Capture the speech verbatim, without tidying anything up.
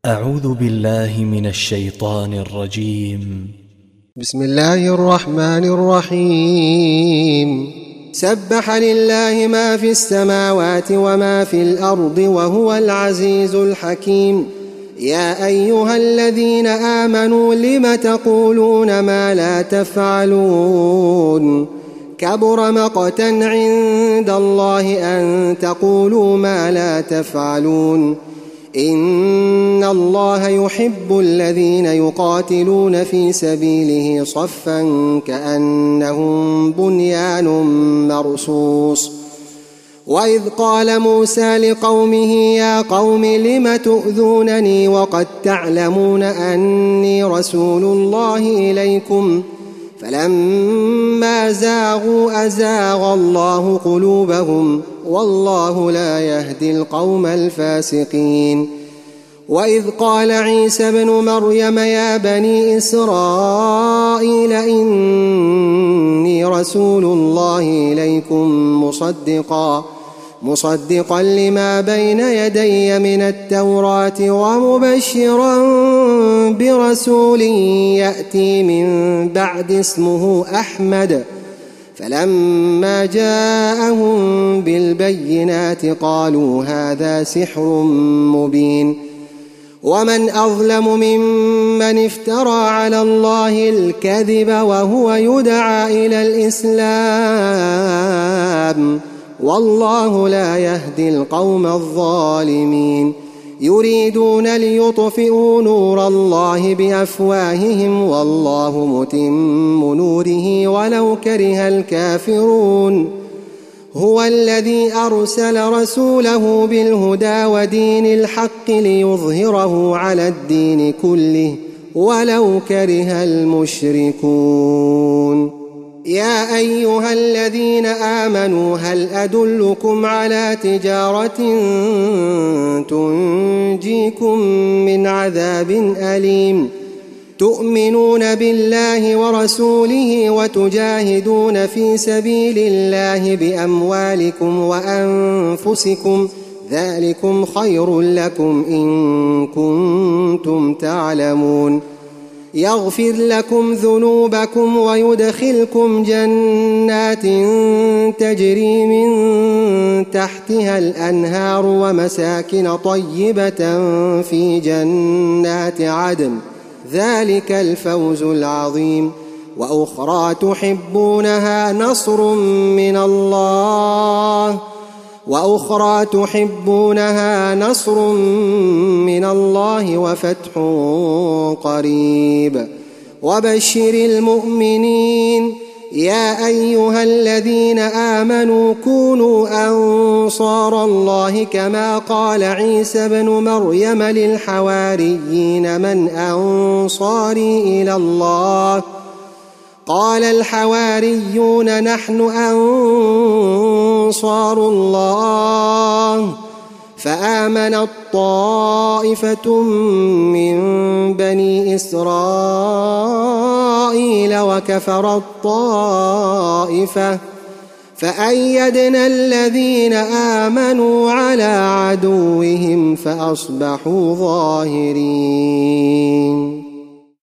أعوذ بالله من الشيطان الرجيم. بسم الله الرحمن الرحيم. سبح لله ما في السماوات وما في الأرض وهو العزيز الحكيم. يا أيها الذين آمنوا لم تقولون ما لا تفعلون؟ كبر مقتا عند الله أن تقولوا ما لا تفعلون. إن الله يحب الذين يقاتلون في سبيله صفا كأنهم بنيان مرصوص. وإذ قال موسى لقومه يا قوم لم تؤذونني وقد تعلمون أني رسول الله إليكم فلما زاغوا أزاغ الله قلوبهم والله لا يهدي القوم الفاسقين. وإذ قال عيسى ابن مريم يا بني إسرائيل إني رسول الله إليكم مصدقا مصدقا لما بين يدي من التوراة ومبشرا برسول يأتي من بعد اسمه أحمد. فلما جاءهم بالبينات قالوا هذا سحر مبين. ومن أظلم ممن افترى على الله الكذب وهو يدعى إلى الإسلام والله لا يهدي القوم الظالمين. يريدون ليطفئوا نور الله بأفواههم والله متم نوره ولو كره الكافرون. هو الذي أرسل رسوله بالهدى ودين الحق ليظهره على الدين كله ولو كره المشركون. يا أيها الذين آمنوا هل أدلكم على تجارة تنجيكم من عذاب أليم تؤمنون بالله ورسوله وتجاهدون في سبيل الله بأموالكم وأنفسكم ذلكم خير لكم إن كنتم تعلمون. يغفر لكم ذنوبكم ويدخلكم جنات تجري من تحتها الأنهار ومساكن طيبة في جنات عدن ذلك الفوز العظيم. وأخرى تحبونها نصر من الله وأخرى تحبونها نصر من الله وفتح قريب وبشر المؤمنين. يا أيها الذين آمنوا كونوا أنصار الله كما قال عيسى ابن مريم للحواريين من أنصاري إلى الله قال الحواريون نحن أنصار الله. فآمنت طائفة من بني إسرائيل وكفرت طائفة فأيدنا الذين آمنوا على عدوهم فأصبحوا ظاهرين.